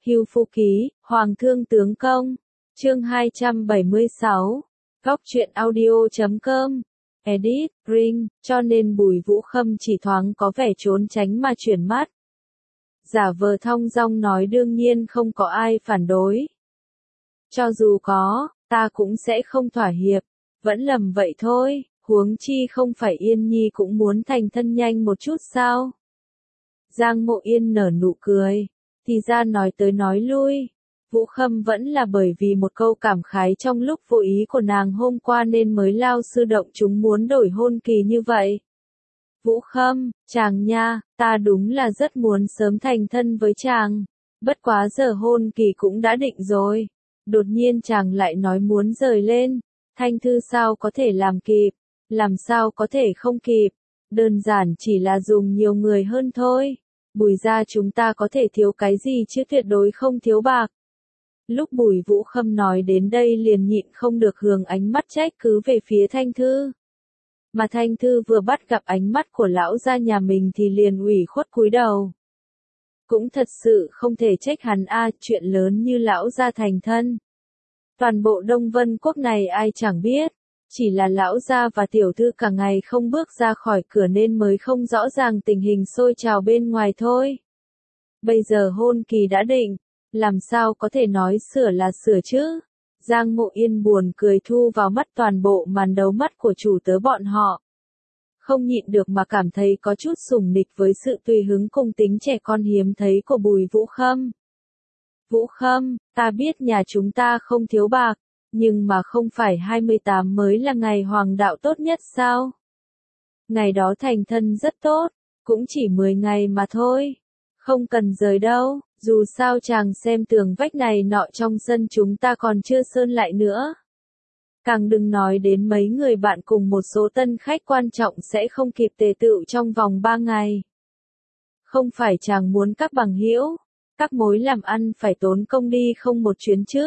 Hưu Phu Ký, Hoàng Thương Tướng Công. Chương 276. Góc truyện audio.com. Edit, Ring, cho nên Bùi Vũ Khâm chỉ thoáng có vẻ trốn tránh mà chuyển mắt. Giả vờ thong dong nói đương nhiên không có ai phản đối. Cho dù có, ta cũng sẽ không thỏa hiệp, vẫn lầm vậy thôi, huống chi không phải Yên Nhi cũng muốn thành thân nhanh một chút sao? Giang Mộ Yên nở nụ cười, thì ra nói tới nói lui, Vũ Khâm vẫn là bởi vì một câu cảm khái trong lúc vô ý của nàng hôm qua nên mới lao sư động chúng muốn đổi hôn kỳ như vậy. Vũ Khâm, chàng nha, ta đúng là rất muốn sớm thành thân với chàng, bất quá giờ hôn kỳ cũng đã định rồi. Đột nhiên chàng lại nói muốn rời lên, Thanh Thư sao có thể làm kịp, làm sao có thể không kịp, đơn giản chỉ là dùng nhiều người hơn thôi. Bùi gia chúng ta có thể thiếu cái gì chứ tuyệt đối không thiếu bạc. Lúc Bùi Vũ Khâm nói đến đây liền nhịn không được hướng ánh mắt trách cứ về phía Thanh Thư. Mà Thanh Thư vừa bắt gặp ánh mắt của lão gia nhà mình thì liền ủy khuất cúi đầu. Cũng thật sự không thể trách hắn chuyện lớn như lão gia thành thân. Toàn bộ Đông Vân Quốc này ai chẳng biết, chỉ là lão gia và tiểu thư cả ngày không bước ra khỏi cửa nên mới không rõ ràng tình hình sôi trào bên ngoài thôi. Bây giờ hôn kỳ đã định, làm sao có thể nói sửa là sửa chứ? Giang Mộ Yên buồn cười thu vào mắt toàn bộ màn đấu mắt của chủ tớ bọn họ. Không nhịn được mà cảm thấy có chút sủng nịch với sự tùy hứng cùng tính trẻ con hiếm thấy của Bùi Vũ Khâm. Vũ Khâm, ta biết nhà chúng ta không thiếu bạc, nhưng mà không phải 28 mới là ngày hoàng đạo tốt nhất sao? Ngày đó thành thân rất tốt, cũng chỉ 10 ngày mà thôi. Không cần rời đâu, dù sao chàng xem tường vách này nọ trong sân chúng ta còn chưa sơn lại nữa. Càng đừng nói đến mấy người bạn cùng một số tân khách quan trọng sẽ không kịp tề tựu trong vòng 3 ngày. Không phải chàng muốn các bằng hữu, các mối làm ăn phải tốn công đi không một chuyến chứ.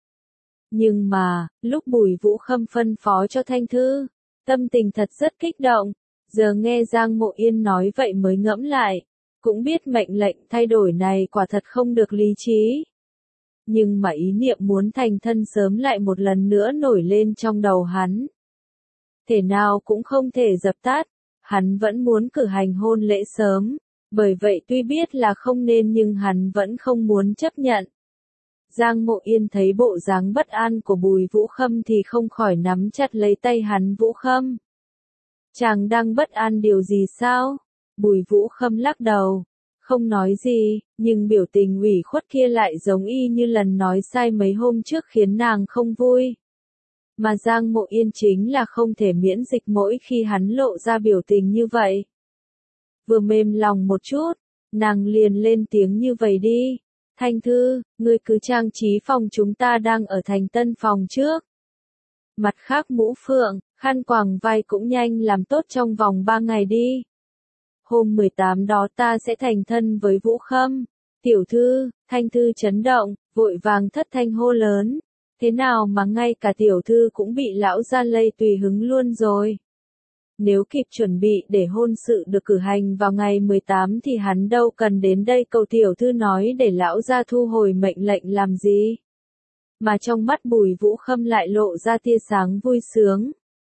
Nhưng mà, lúc Bùi Vũ Khâm phân phó cho Thanh Thư, tâm tình thật rất kích động, giờ nghe Giang Mộ Yên nói vậy mới ngẫm lại, cũng biết mệnh lệnh thay đổi này quả thật không được lý trí. Nhưng mà ý niệm muốn thành thân sớm lại một lần nữa nổi lên trong đầu hắn. Thể nào cũng không thể dập tắt, hắn vẫn muốn cử hành hôn lễ sớm, bởi vậy tuy biết là không nên nhưng hắn vẫn không muốn chấp nhận. Giang Mộ Yên thấy bộ dáng bất an của Bùi Vũ Khâm thì không khỏi nắm chặt lấy tay hắn. Vũ Khâm, chàng đang bất an điều gì sao? Bùi Vũ Khâm lắc đầu, không nói gì, nhưng biểu tình ủy khuất kia lại giống y như lần nói sai mấy hôm trước khiến nàng không vui. Mà Giang Mộ Yên chính là không thể miễn dịch mỗi khi hắn lộ ra biểu tình như vậy. Vừa mềm lòng một chút, nàng liền lên tiếng như vậy đi. Thanh Thư, ngươi cứ trang trí phòng chúng ta đang ở thành tân phòng trước. Mặt khác mũ phượng, khăn quàng vai cũng nhanh làm tốt trong vòng 3 ngày đi. Hôm 18 đó ta sẽ thành thân với Vũ Khâm. Tiểu thư, Thanh Thư chấn động, vội vàng thất thanh hô lớn. Thế nào mà ngay cả tiểu thư cũng bị lão gia lây tùy hứng luôn rồi. Nếu kịp chuẩn bị để hôn sự được cử hành vào ngày 18 thì hắn đâu cần đến đây cầu tiểu thư nói để lão gia thu hồi mệnh lệnh làm gì. Mà trong mắt Bùi Vũ Khâm lại lộ ra tia sáng vui sướng.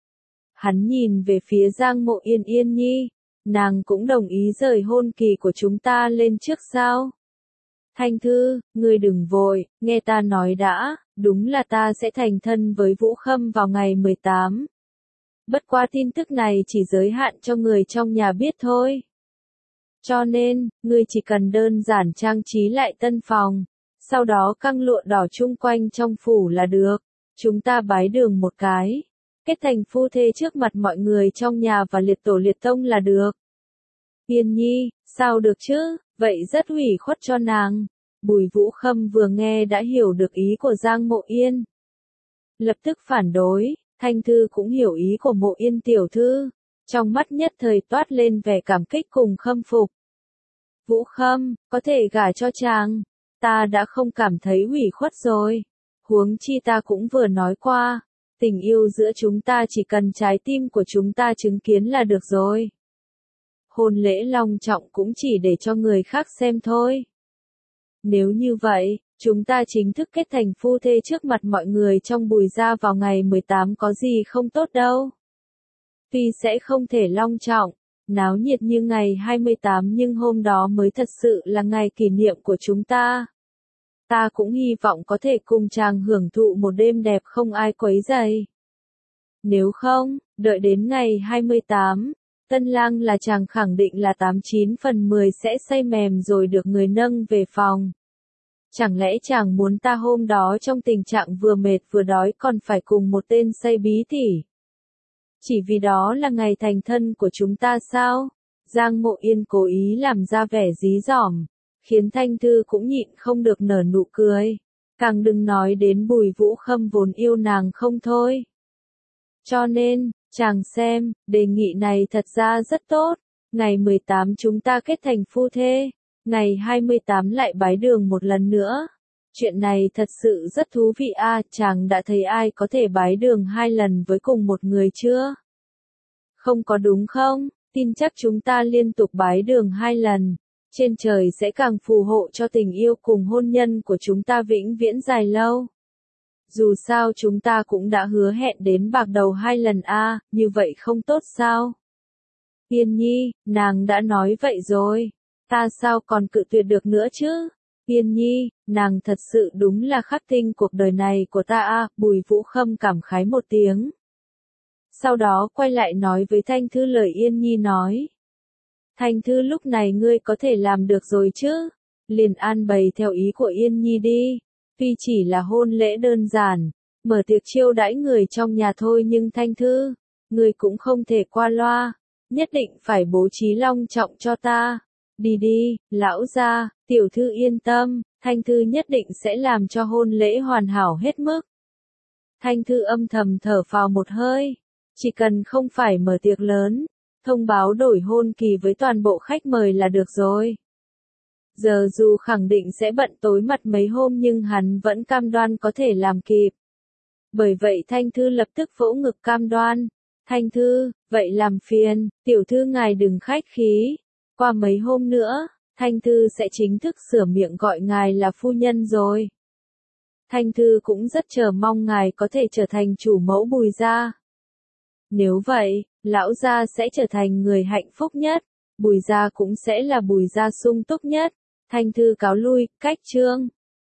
Hắn nhìn về phía Giang Mộ Yên. Yên Nhi, nàng cũng đồng ý rời hôn kỳ của chúng ta lên trước sao? Thanh Thư, ngươi đừng vội, nghe ta nói đã, đúng là ta sẽ thành thân với Vũ Khâm vào ngày 18. Bất quá tin tức này chỉ giới hạn cho người trong nhà biết thôi. Cho nên, ngươi chỉ cần đơn giản trang trí lại tân phòng, sau đó căng lụa đỏ chung quanh trong phủ là được. Chúng ta bái đường một cái, kết thành phu thê trước mặt mọi người trong nhà và liệt tổ liệt tông là được. Yên Nhi, sao được chứ, vậy rất ủy khuất cho nàng. Bùi Vũ Khâm vừa nghe đã hiểu được ý của Giang Mộ Yên. Lập tức phản đối. Thanh Thư cũng hiểu ý của Mộ Yên tiểu thư, trong mắt nhất thời toát lên vẻ cảm kích cùng khâm phục. Vũ Khâm, có thể gả cho chàng, ta đã không cảm thấy ủy khuất rồi. Huống chi ta cũng vừa nói qua, tình yêu giữa chúng ta chỉ cần trái tim của chúng ta chứng kiến là được rồi. Hôn lễ long trọng cũng chỉ để cho người khác xem thôi. Nếu như vậy, chúng ta chính thức kết thành phu thê trước mặt mọi người trong Bùi gia vào ngày 18 có gì không tốt đâu. Tuy sẽ không thể long trọng, náo nhiệt như ngày 28 nhưng hôm đó mới thật sự là ngày kỷ niệm của chúng ta. Ta cũng hy vọng có thể cùng chàng hưởng thụ một đêm đẹp không ai quấy rầy. Nếu không, đợi đến ngày 28, tân lang là chàng khẳng định là 89 phần 10 sẽ say mềm rồi được người nâng về phòng. Chẳng lẽ chàng muốn ta hôm đó trong tình trạng vừa mệt vừa đói còn phải cùng một tên say bí tỉ? Chỉ vì đó là ngày thành thân của chúng ta sao? Giang Mộ Yên cố ý làm ra vẻ dí dỏm, khiến Thanh Thư cũng nhịn không được nở nụ cười. Càng đừng nói đến Bùi Vũ Khâm vốn yêu nàng không thôi. Cho nên, chàng xem, đề nghị này thật ra rất tốt. Ngày 18 chúng ta kết thành phu thê, ngày 28 lại bái đường một lần nữa. Chuyện này thật sự rất thú vị a, chàng đã thấy ai có thể bái đường 2 lần với cùng một người chưa? Không có đúng không? Tin chắc chúng ta liên tục bái đường 2 lần. Trên trời sẽ càng phù hộ cho tình yêu cùng hôn nhân của chúng ta vĩnh viễn dài lâu. Dù sao chúng ta cũng đã hứa hẹn đến bạc đầu 2 lần a, như vậy không tốt sao? Yên Nhi, nàng đã nói vậy rồi. Ta sao còn cự tuyệt được nữa chứ? Yên Nhi, nàng thật sự đúng là khắc tinh cuộc đời này của ta a, Bùi Vũ Khâm cảm khái một tiếng. Sau đó quay lại nói với Thanh Thư lời Yên Nhi nói. Thanh Thư lúc này ngươi có thể làm được rồi chứ? Liền an bày theo ý của Yên Nhi đi. Tuy chỉ là hôn lễ đơn giản, mở tiệc chiêu đãi người trong nhà thôi nhưng Thanh Thư, ngươi cũng không thể qua loa, nhất định phải bố trí long trọng cho ta. Đi đi, lão gia, tiểu thư yên tâm, Thanh Thư nhất định sẽ làm cho hôn lễ hoàn hảo hết mức. Thanh Thư âm thầm thở phào một hơi, chỉ cần không phải mở tiệc lớn, thông báo đổi hôn kỳ với toàn bộ khách mời là được rồi. Giờ dù khẳng định sẽ bận tối mặt mấy hôm nhưng hắn vẫn cam đoan có thể làm kịp. Bởi vậy Thanh Thư lập tức vỗ ngực cam đoan. Thanh Thư, vậy làm phiền, tiểu thư ngài đừng khách khí. Qua mấy hôm nữa, Thanh Thư sẽ chính thức sửa miệng gọi ngài là phu nhân rồi. Thanh Thư cũng rất chờ mong ngài có thể trở thành chủ mẫu Bùi gia. Nếu vậy, lão gia sẽ trở thành người hạnh phúc nhất, Bùi gia cũng sẽ là Bùi gia sung túc nhất. Thanh Thư cáo lui, cách chương.